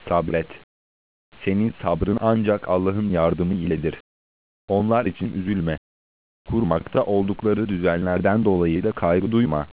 Sabret. Senin sabrın ancak Allah'ın yardımı iledir. Onlar için üzülme. Kurmakta oldukları düzenlerden dolayı da kaygı duyma.